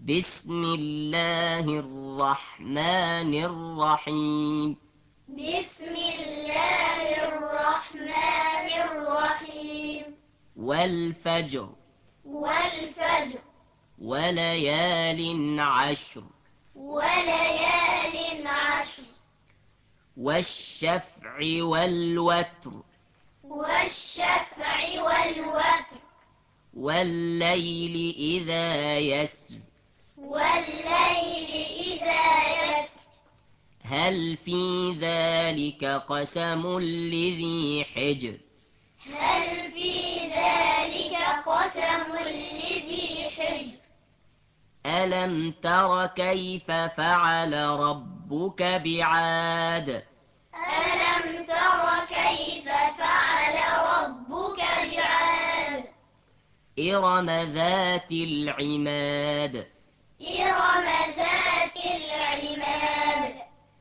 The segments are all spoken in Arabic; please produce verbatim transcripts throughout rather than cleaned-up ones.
بسم الله الرحمن الرحيم بسم الله الرحمن الرحيم والفجر والفجر وليال عشر وليال عشر والشفع والوتر والشفع والوتر والليل إذا يسر والليل إذا يسر هل في ذلك قسم لذي حجر هل في ذلك قسم لذي حجر ألم تر كيف فعل ربك بعاد ألم تر كيف فعل ربك بعاد إرم ذات العماد إرم ذات العماد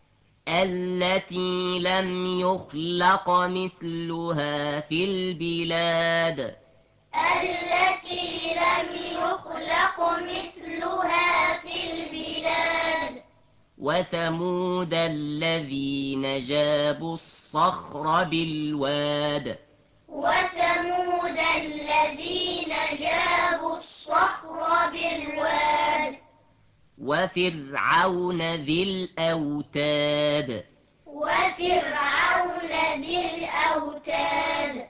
التي لم يخلق مثلها في البلاد التي لم يخلق مثلها في البلاد وثمود الذين جابوا الصخر بالواد وثمود الذين جابوا الصخر بالواد وفرعون ذي الأوتاد وفرعون ذي الأوتاد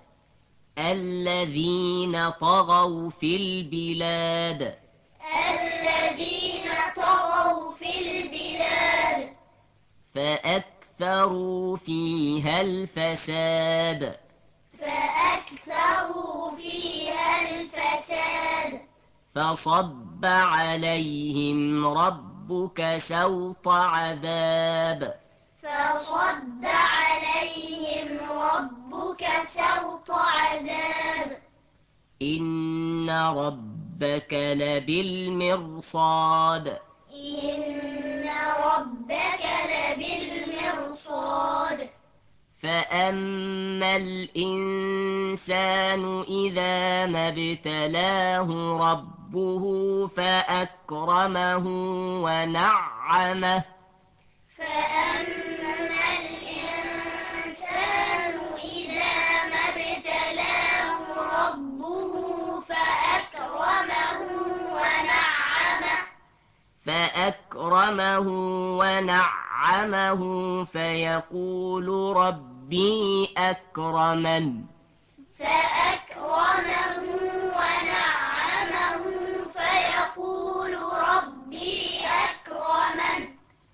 الذين طغوا في البلاد الذين طغوا في البلاد فأكثروا فيها الفساد فأكثروا فيها الفساد فصب عليهم ربك سوط عذاب فصب عليهم ربك سوط عذاب إن ربك لبالمرصاد إن ربك لبالمرصاد فأما الإنسان إذا ما ابتلاه ربه فأكرمه ونعمه فأما الإنسان إذا ما ابتلاه ربه فأكرمه ونعمه فأكرمه ونعمه فيقول ربي أكرمن فأكرمه ونعمه فيقول ربي أكرمن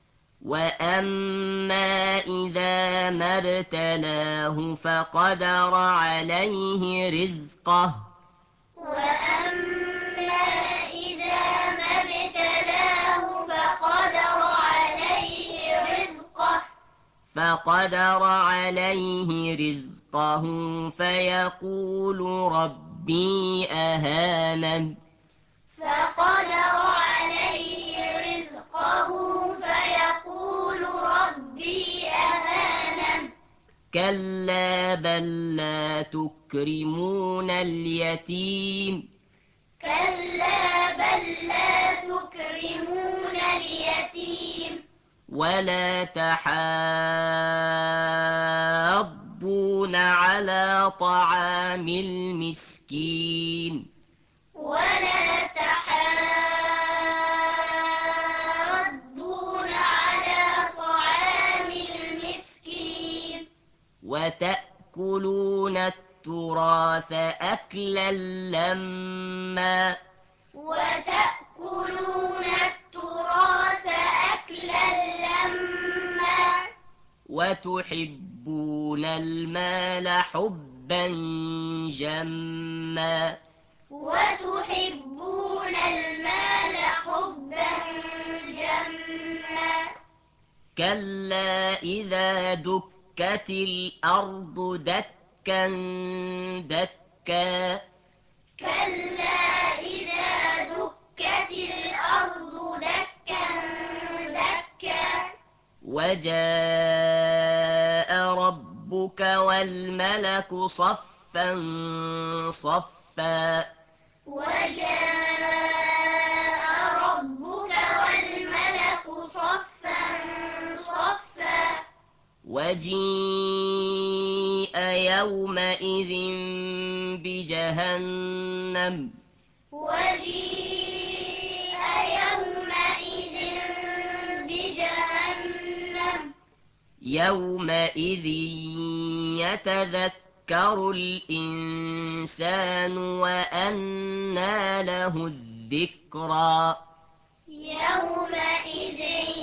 وأما إذا ما ابتلاه فقدر عليه رزقه وأما إذا ما ابتلاه فقدر عليه رزقه فقدر عليه رزقه فيقول ربي أهانن فقدر عليه رزقه فيقول ربي أهانن كلا بل لا تكرمون اليتيم كلا بل لا تكرمون اليتيم ولا تحاضون على طعام المسكين ولا تحاضون على طعام المسكين وتأكلون التراث أكلا لما وتأكلون التراث أكلا لما وتحبون المال حبا جما وتحبون المال حبا جما كلا إذا دكت الأرض دكا دكا كلا إذا دكت الأرض دكا دكا وجاء ربك والملك صفا صفا وجاء ربك وجيء يومئذ بجهنم وجيء يومئذ بجهنم يومئذ يتذكر الإنسان وأنى له الذكرى يومئذ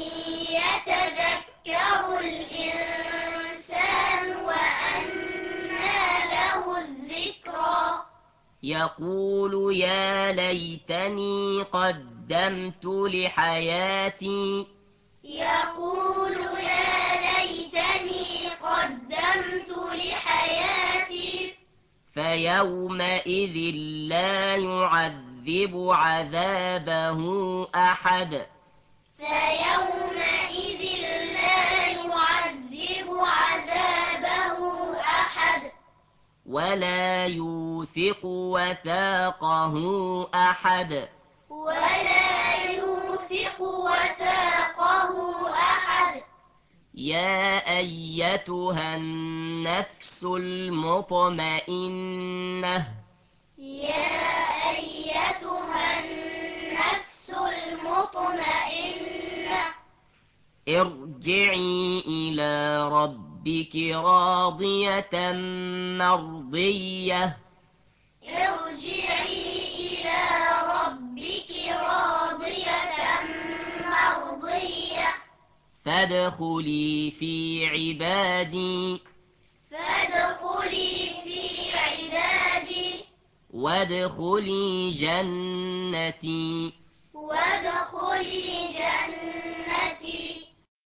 يتذكر الإنسان وأنى له الذكرى يقول يا ليتني قدمت لحياتي يقول يا ليتني قدمت لحياتي فيومئذ لا يعذب عذابه أحد فيومئذ لا يعذب عذابه أحد ولا يوثق وثاقه أحد ولا يوثق وثاقه أحد يا أيتها النفس المطمئنة يا أيتها النفس المطمئنة ارجعي إلى ربك راضية مرضية ارجعي إلى ربك راضية مرضية فادخلي في عبادي فادخلي في عبادي وادخلي جنتي وادخلي جنتي